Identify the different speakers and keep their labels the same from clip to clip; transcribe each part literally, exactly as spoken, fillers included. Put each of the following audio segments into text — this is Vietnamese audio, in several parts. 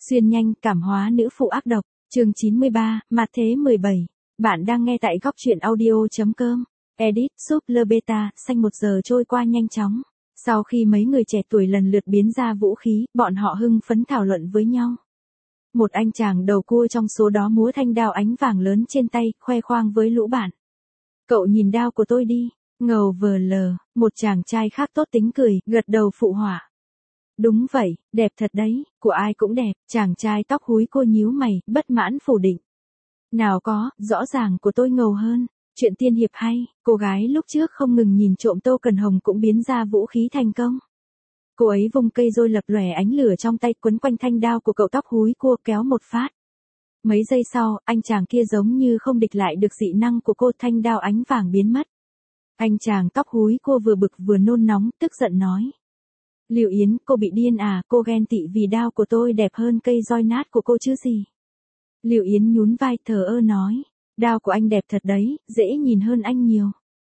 Speaker 1: Xuyên nhanh, cảm hóa nữ phụ ác độc, chương chín mươi ba, mặt thế mười bảy. Bạn đang nghe tại góc truyện audio.com. Edit, Super Beta, xanh một giờ trôi qua nhanh chóng. Sau khi mấy người trẻ tuổi lần lượt biến ra vũ khí, bọn họ hưng phấn thảo luận với nhau. Một anh chàng đầu cua trong số đó múa thanh đao ánh vàng lớn trên tay, khoe khoang với lũ bạn. Cậu nhìn đao của tôi đi, ngầu vờ lờ, một chàng trai khác tốt tính cười, gật đầu phụ họa. Đúng vậy, đẹp thật đấy, của ai cũng đẹp, chàng trai tóc húi cô nhíu mày, bất mãn phủ định. Nào có, rõ ràng của tôi ngầu hơn, chuyện tiên hiệp hay, cô gái lúc trước không ngừng nhìn trộm Tô Cần Hồng cũng biến ra vũ khí thành công. Cô ấy vung cây roi lập lòe ánh lửa trong tay quấn quanh thanh đao của cậu tóc húi cua kéo một phát. Mấy giây sau, anh chàng kia giống như không địch lại được dị năng của cô, thanh đao ánh vàng biến mất. Anh chàng tóc húi cua vừa bực vừa nôn nóng, tức giận nói. Liệu Yến, cô bị điên à, cô ghen tị vì đao của tôi đẹp hơn cây roi nát của cô chứ gì. Liệu Yến nhún vai thờ ơ nói, đao của anh đẹp thật đấy, dễ nhìn hơn anh nhiều.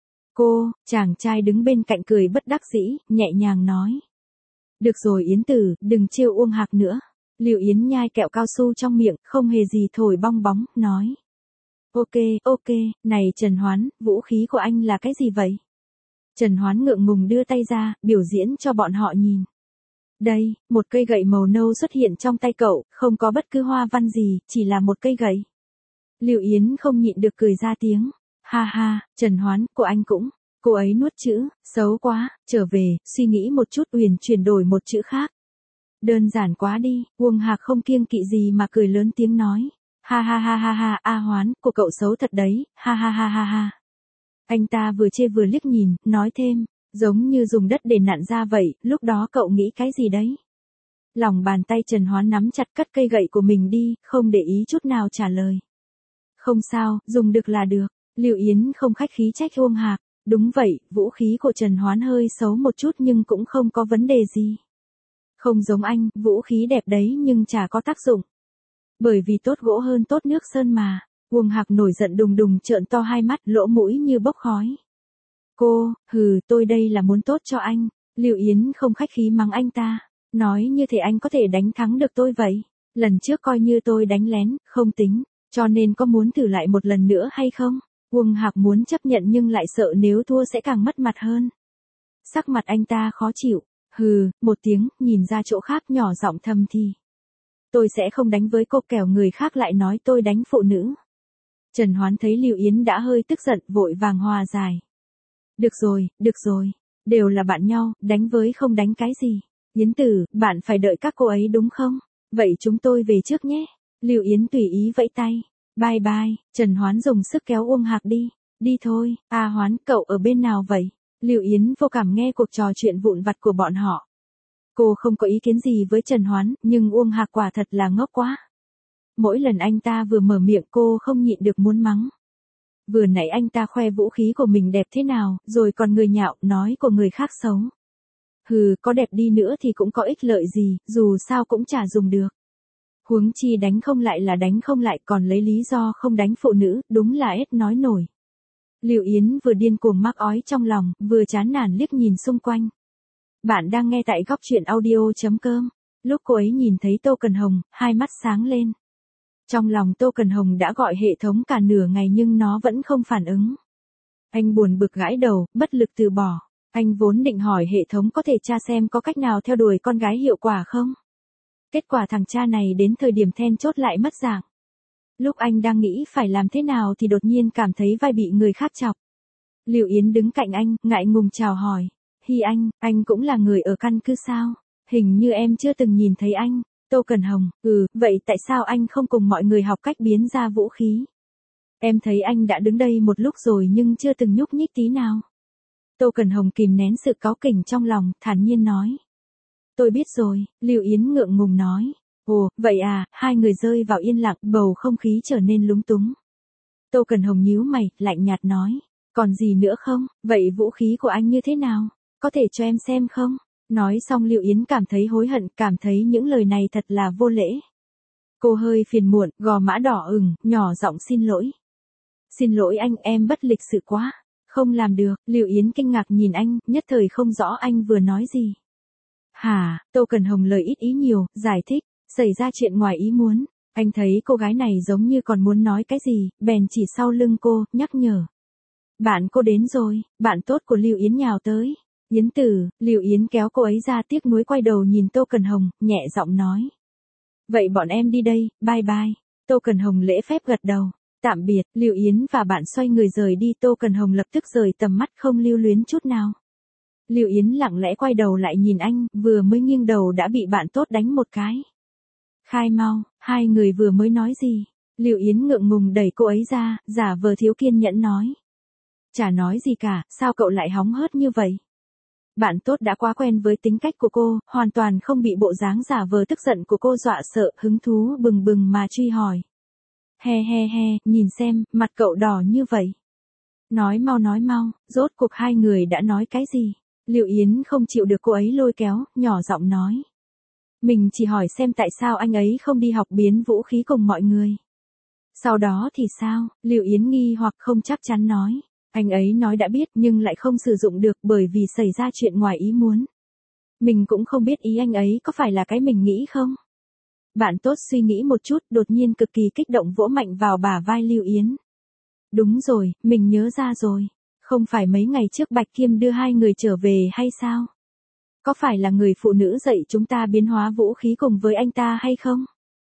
Speaker 1: Cô, chàng trai đứng bên cạnh cười bất đắc dĩ, nhẹ nhàng nói. Được rồi Yến tử, đừng trêu Uông Hạc nữa. Liệu Yến nhai kẹo cao su trong miệng, không hề gì thổi bong bóng, nói. Ok, ok, này Trần Hoán, vũ khí của anh là cái gì vậy? Trần Hoán ngượng ngùng đưa tay ra, biểu diễn cho bọn họ nhìn. Đây, một cây gậy màu nâu xuất hiện trong tay cậu, không có bất cứ hoa văn gì, chỉ là một cây gậy. Liệu Yến không nhịn được cười ra tiếng. Ha ha, Trần Hoán, của anh cũng. Cô ấy nuốt chữ, xấu quá, trở về, suy nghĩ một chút uyển chuyển đổi một chữ khác. Đơn giản quá đi, Uông Hạc không kiêng kỵ gì mà cười lớn tiếng nói. Ha ha ha ha ha, A Hoán, của cậu xấu thật đấy, ha ha ha ha ha. Anh ta vừa chê vừa liếc nhìn, nói thêm, giống như dùng đất để nặn ra vậy, lúc đó cậu nghĩ cái gì đấy? Lòng bàn tay Trần Hoán nắm chặt cất cây gậy của mình đi, không để ý chút nào trả lời. Không sao, dùng được là được. Liệu Yến không khách khí trách Uông Hạc. Đúng vậy, vũ khí của Trần Hoán hơi xấu một chút nhưng cũng không có vấn đề gì. Không giống anh, vũ khí đẹp đấy nhưng chả có tác dụng. Bởi vì tốt gỗ hơn tốt nước sơn mà. Uông Hạc nổi giận đùng đùng trợn to hai mắt, lỗ mũi như bốc khói. Cô, hừ, tôi đây là muốn tốt cho anh. Liệu Yến không khách khí mắng anh ta. Nói như thể anh có thể đánh thắng được tôi vậy. Lần trước coi như tôi đánh lén, không tính. Cho nên có muốn thử lại một lần nữa hay không? Uông Hạc muốn chấp nhận nhưng lại sợ nếu thua sẽ càng mất mặt hơn. Sắc mặt anh ta khó chịu. Hừ, một tiếng, nhìn ra chỗ khác nhỏ giọng thầm thì. Tôi sẽ không đánh với cô, kẻo người khác lại nói tôi đánh phụ nữ. Trần Hoán thấy Lưu Yến đã hơi tức giận, vội vàng hòa giải. Được rồi, được rồi, đều là bạn nhau, đánh với không đánh cái gì. Yến tử, bạn phải đợi các cô ấy đúng không? Vậy chúng tôi về trước nhé. Lưu Yến tùy ý vẫy tay. Bye bye, Trần Hoán dùng sức kéo Uông Hạc đi. Đi thôi, A Hoán, cậu ở bên nào vậy? Lưu Yến vô cảm nghe cuộc trò chuyện vụn vặt của bọn họ. Cô không có ý kiến gì với Trần Hoán, nhưng Uông Hạc quả thật là ngốc quá. Mỗi lần anh ta vừa mở miệng cô không nhịn được muốn mắng. Vừa nãy anh ta khoe vũ khí của mình đẹp thế nào, rồi còn người nhạo, nói của người khác xấu. Hừ, có đẹp đi nữa thì cũng có ích lợi gì, dù sao cũng chả dùng được. Huống chi đánh không lại là đánh không lại, còn lấy lý do không đánh phụ nữ, đúng là ết nói nổi. Liệu Yến vừa điên cuồng mắc ói trong lòng, vừa chán nản liếc nhìn xung quanh. Bạn đang nghe tại góc truyện audio.com. Lúc cô ấy nhìn thấy Tô Cần Hồng, hai mắt sáng lên. Trong lòng Tô Cần Hồng đã gọi hệ thống cả nửa ngày nhưng nó vẫn không phản ứng. Anh buồn bực gãi đầu, bất lực từ bỏ. Anh vốn định hỏi hệ thống có thể tra xem có cách nào theo đuổi con gái hiệu quả không. Kết quả thằng cha này đến thời điểm then chốt lại mất dạng. Lúc anh đang nghĩ phải làm thế nào thì đột nhiên cảm thấy vai bị người khác chọc. Liệu Yến đứng cạnh anh, ngại ngùng chào hỏi. Hi anh, anh cũng là người ở căn cứ sao? Hình như em chưa từng nhìn thấy anh. Tô Cần Hồng, ừ, vậy tại sao anh không cùng mọi người học cách biến ra vũ khí? Em thấy anh đã đứng đây một lúc rồi nhưng chưa từng nhúc nhích tí nào. Tô Cần Hồng kìm nén sự cáu kỉnh trong lòng, thản nhiên nói. Tôi biết rồi, Lưu Yến ngượng ngùng nói. Ồ, vậy à, hai người rơi vào yên lặng, bầu không khí trở nên lúng túng. Tô Cần Hồng nhíu mày, lạnh nhạt nói. Còn gì nữa không, vậy vũ khí của anh như thế nào? Có thể cho em xem không? Nói xong Lưu Yến cảm thấy hối hận, cảm thấy những lời này thật là vô lễ. Cô hơi phiền muộn, gò má đỏ ửng, nhỏ giọng xin lỗi. Xin lỗi anh, em bất lịch sự quá. Không làm được, Lưu Yến kinh ngạc nhìn anh, nhất thời không rõ anh vừa nói gì. Hả, Tô Cần Hồng lời ít ý nhiều, giải thích. Xảy ra chuyện ngoài ý muốn. Anh thấy cô gái này giống như còn muốn nói cái gì, bèn chỉ sau lưng cô, nhắc nhở. Bạn cô đến rồi, bạn tốt của Lưu Yến nhào tới. Yến Tử, Lưu Yến kéo cô ấy ra tiếc nuối quay đầu nhìn Tô Cần Hồng, nhẹ giọng nói. Vậy bọn em đi đây, bye bye. Tô Cần Hồng lễ phép gật đầu. Tạm biệt, Lưu Yến và bạn xoay người rời đi. Tô Cần Hồng lập tức rời tầm mắt không lưu luyến chút nào. Lưu Yến lặng lẽ quay đầu lại nhìn anh, vừa mới nghiêng đầu đã bị bạn tốt đánh một cái. Khai mau, hai người vừa mới nói gì? Lưu Yến ngượng ngùng đẩy cô ấy ra, giả vờ thiếu kiên nhẫn nói. Chả nói gì cả, sao cậu lại hóng hớt như vậy? Bạn tốt đã quá quen với tính cách của cô, hoàn toàn không bị bộ dáng giả vờ tức giận của cô dọa sợ, hứng thú bừng bừng mà truy hỏi. He he he, nhìn xem, mặt cậu đỏ như vậy. Nói mau nói mau, rốt cuộc hai người đã nói cái gì? Lưu Yến không chịu được cô ấy lôi kéo, nhỏ giọng nói. Mình chỉ hỏi xem tại sao anh ấy không đi học biến vũ khí cùng mọi người. Sau đó thì sao? Lưu Yến nghi hoặc không chắc chắn nói. Anh ấy nói đã biết nhưng lại không sử dụng được bởi vì xảy ra chuyện ngoài ý muốn. Mình cũng không biết ý anh ấy có phải là cái mình nghĩ không? Bạn tốt suy nghĩ một chút, đột nhiên cực kỳ kích động vỗ mạnh vào bả vai Lưu Yến. Đúng rồi, mình nhớ ra rồi. Không phải mấy ngày trước Bạch Kiêm đưa hai người trở về hay sao? Có phải là người phụ nữ dạy chúng ta biến hóa vũ khí cùng với anh ta hay không?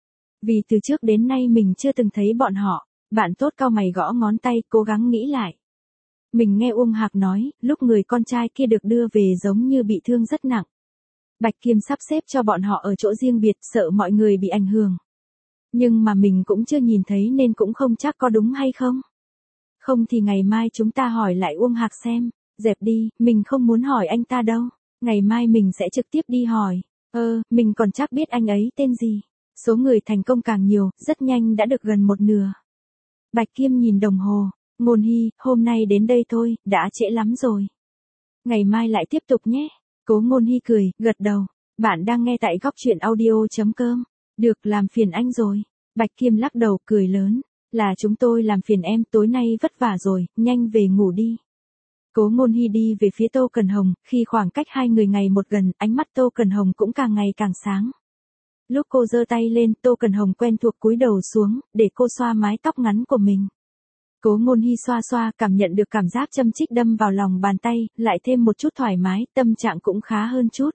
Speaker 1: Vì từ trước đến nay mình chưa từng thấy bọn họ. Bạn tốt cau mày gõ ngón tay, cố gắng nghĩ lại. Mình nghe Uông Hạc nói, lúc người con trai kia được đưa về giống như bị thương rất nặng. Bạch Kiêm sắp xếp cho bọn họ ở chỗ riêng biệt, sợ mọi người bị ảnh hưởng. Nhưng mà mình cũng chưa nhìn thấy nên cũng không chắc có đúng hay không. Không thì ngày mai chúng ta hỏi lại Uông Hạc xem. Dẹp đi, mình không muốn hỏi anh ta đâu. Ngày mai mình sẽ trực tiếp đi hỏi. Ơ, mình còn chắc biết anh ấy tên gì. Số người thành công càng nhiều, rất nhanh đã được gần một nửa. Bạch Kiêm nhìn đồng hồ. Ngôn Hy, hôm nay đến đây thôi, đã trễ lắm rồi. Ngày mai lại tiếp tục nhé. Cố Ngôn Hy cười, gật đầu. Bạn đang nghe tại góc truyện audio.com. Được, làm phiền anh rồi. Bạch Kiêm lắc đầu, cười lớn. Là chúng tôi làm phiền em, tối nay vất vả rồi, nhanh về ngủ đi. Cố Ngôn Hy đi về phía Tô Cần Hồng, khi khoảng cách hai người ngày một gần, ánh mắt Tô Cần Hồng cũng càng ngày càng sáng. Lúc cô giơ tay lên, Tô Cần Hồng quen thuộc cúi đầu xuống, để cô xoa mái tóc ngắn của mình. Cố Ngôn Hy xoa xoa, cảm nhận được cảm giác châm chích đâm vào lòng bàn tay, lại thêm một chút thoải mái, tâm trạng cũng khá hơn chút.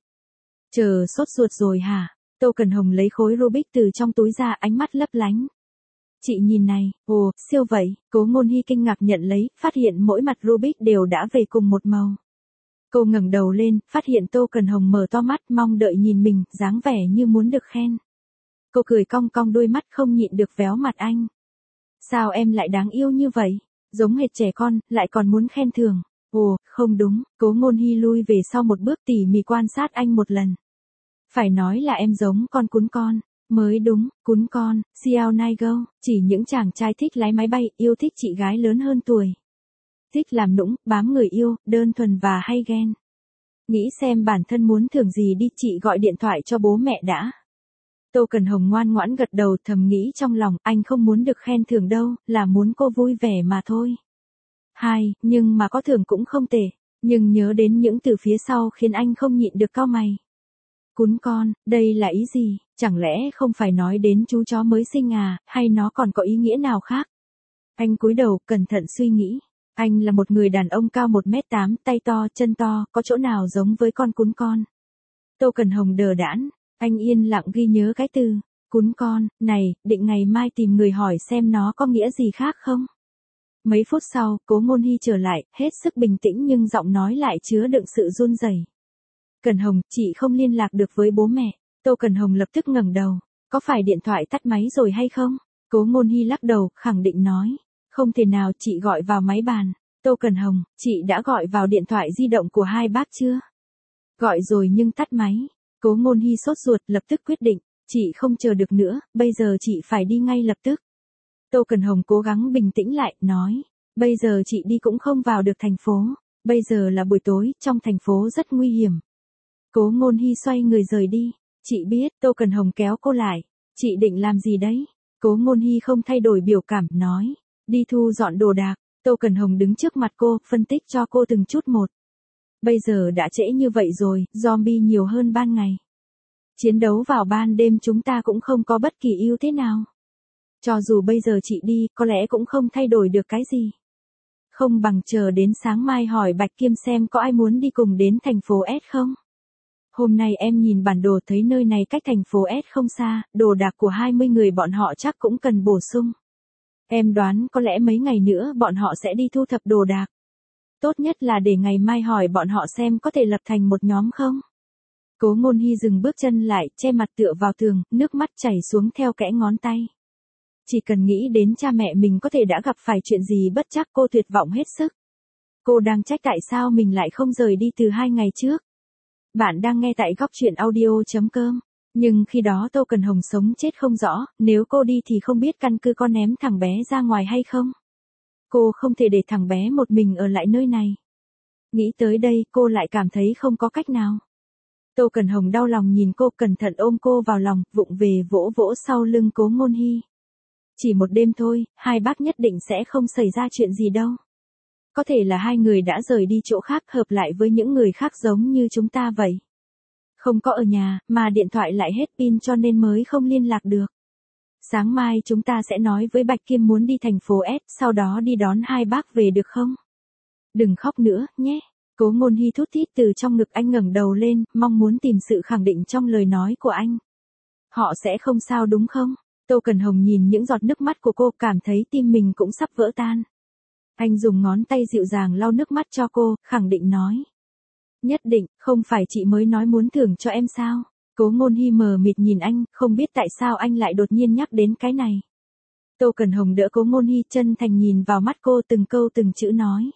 Speaker 1: Chờ sốt ruột rồi hả? Tô Cần Hồng lấy khối Rubik từ trong túi ra, ánh mắt lấp lánh. Chị nhìn này, ồ, siêu vậy. Cố Ngôn Hy kinh ngạc nhận lấy, phát hiện mỗi mặt Rubik đều đã về cùng một màu. Cô ngẩng đầu lên, phát hiện Tô Cần Hồng mở to mắt mong đợi nhìn mình, dáng vẻ như muốn được khen. Cô cười cong cong đôi mắt không nhịn được véo mặt anh. Sao em lại đáng yêu như vậy? Giống hệt trẻ con, lại còn muốn khen thưởng. Ồ, không đúng, Cố Ngôn Hy lui về sau một bước tỉ mỉ quan sát anh một lần. Phải nói là em giống con cún con. Mới đúng, cún con, Xiao Nai Go, chỉ những chàng trai thích lái máy bay, yêu thích chị gái lớn hơn tuổi. Thích làm nũng, bám người yêu, đơn thuần và hay ghen. Nghĩ xem bản thân muốn thưởng gì đi, chị gọi điện thoại cho bố mẹ đã. Tô Cần Hồng ngoan ngoãn gật đầu, thầm nghĩ trong lòng, anh không muốn được khen thưởng đâu, là muốn cô vui vẻ mà thôi. Hai, nhưng mà có thưởng cũng không tệ, nhưng nhớ đến những từ phía sau khiến anh không nhịn được cau mày. Cún con, đây là ý gì, chẳng lẽ không phải nói đến chú chó mới sinh à, hay nó còn có ý nghĩa nào khác? Anh cúi đầu, cẩn thận suy nghĩ. Anh là một người đàn ông cao một mét tám, tay to, chân to, có chỗ nào giống với con cún con? Tô Cần Hồng đờ đẫn, anh yên lặng ghi nhớ cái từ, cún con, này, định ngày mai tìm người hỏi xem nó có nghĩa gì khác không? Mấy phút sau, Cố Ngôn Hy trở lại, hết sức bình tĩnh nhưng giọng nói lại chứa đựng sự run rẩy. Cần Hồng, chị không liên lạc được với bố mẹ. Tô Cần Hồng lập tức ngẩng đầu. Có phải điện thoại tắt máy rồi hay không? Cố Ngôn Hy lắc đầu, khẳng định nói. Không thể nào, chị gọi vào máy bàn. Tô Cần Hồng, chị đã gọi vào điện thoại di động của hai bác chưa? Gọi rồi nhưng tắt máy. Cố Ngôn Hy sốt ruột, lập tức quyết định. Chị không chờ được nữa, bây giờ chị phải đi ngay lập tức. Tô Cần Hồng cố gắng bình tĩnh lại, nói. Bây giờ chị đi cũng không vào được thành phố. Bây giờ là buổi tối, trong thành phố rất nguy hiểm. Cố Ngôn Hy xoay người rời đi. Chị biết, Tô Cần Hồng kéo cô lại. Chị định làm gì đấy? Cố Ngôn Hy không thay đổi biểu cảm, nói. Đi thu dọn đồ đạc. Tô Cần Hồng đứng trước mặt cô, phân tích cho cô từng chút một. Bây giờ đã trễ như vậy rồi, zombie nhiều hơn ban ngày. Chiến đấu vào ban đêm chúng ta cũng không có bất kỳ ưu thế nào. Cho dù bây giờ chị đi, có lẽ cũng không thay đổi được cái gì. Không bằng chờ đến sáng mai hỏi Bạch Kiêm xem có ai muốn đi cùng đến thành phố S không? Hôm nay em nhìn bản đồ thấy nơi này cách thành phố S không xa, đồ đạc của hai mươi người bọn họ chắc cũng cần bổ sung. Em đoán có lẽ mấy ngày nữa bọn họ sẽ đi thu thập đồ đạc. Tốt nhất là để ngày mai hỏi bọn họ xem có thể lập thành một nhóm không? Cố Ngôn Hy dừng bước chân lại, che mặt tựa vào tường, nước mắt chảy xuống theo kẽ ngón tay. Chỉ cần nghĩ đến cha mẹ mình có thể đã gặp phải chuyện gì bất trắc cô tuyệt vọng hết sức. Cô đang trách tại sao mình lại không rời đi từ hai ngày trước. Bạn đang nghe tại góc truyện audio.com. Nhưng khi đó Tô Cần Hồng sống chết không rõ, nếu cô đi thì không biết căn cứ có ném thằng bé ra ngoài hay không. Cô không thể để thằng bé một mình ở lại nơi này. Nghĩ tới đây cô lại cảm thấy không có cách nào. Tô Cần Hồng đau lòng nhìn cô, cẩn thận ôm cô vào lòng, vụng về vỗ vỗ sau lưng Cố Ngôn Hy. Chỉ một đêm thôi, hai bác nhất định sẽ không xảy ra chuyện gì đâu. Có thể là hai người đã rời đi chỗ khác hợp lại với những người khác giống như chúng ta vậy. Không có ở nhà, mà điện thoại lại hết pin cho nên mới không liên lạc được. Sáng mai chúng ta sẽ nói với Bạch Kiêm muốn đi thành phố S, sau đó đi đón hai bác về được không? Đừng khóc nữa, nhé. Cố Ngôn Hy thút thít từ trong ngực anh ngẩng đầu lên, mong muốn tìm sự khẳng định trong lời nói của anh. Họ sẽ không sao đúng không? Tô Cần Hồng nhìn những giọt nước mắt của cô, cảm thấy tim mình cũng sắp vỡ tan. Anh dùng ngón tay dịu dàng lau nước mắt cho cô, khẳng định nói. Nhất định, không phải chị mới nói muốn thưởng cho em sao? Cố Ngôn Hy mờ mịt nhìn anh, không biết tại sao anh lại đột nhiên nhắc đến cái này. Tô Cần Hồng đỡ Cố Ngôn Hy, chân thành nhìn vào mắt cô, từng câu từng chữ nói.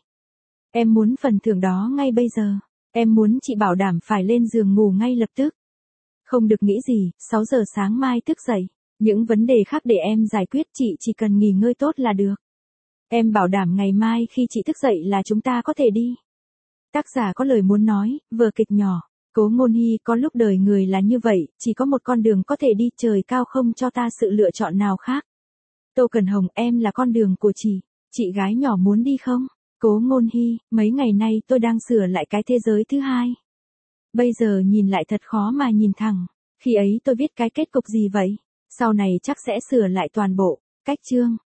Speaker 1: Em muốn phần thưởng đó ngay bây giờ. Em muốn chị bảo đảm phải lên giường ngủ ngay lập tức. Không được nghĩ gì, sáu giờ sáng mai thức dậy. Những vấn đề khác để em giải quyết, chị chỉ cần nghỉ ngơi tốt là được. Em bảo đảm ngày mai khi chị thức dậy là chúng ta có thể đi. Tác giả có lời muốn nói, vở kịch nhỏ. Cố Ngôn Hy, có lúc đời người là như vậy, chỉ có một con đường có thể đi, trời cao không cho ta sự lựa chọn nào khác. Tô Cần Hồng, em là con đường của chị. Chị gái nhỏ muốn đi không? Cố Ngôn Hy, mấy ngày nay tôi đang sửa lại cái thế giới thứ hai. Bây giờ nhìn lại thật khó mà nhìn thẳng. Khi ấy tôi viết cái kết cục gì vậy? Sau này chắc sẽ sửa lại toàn bộ. Cách chương.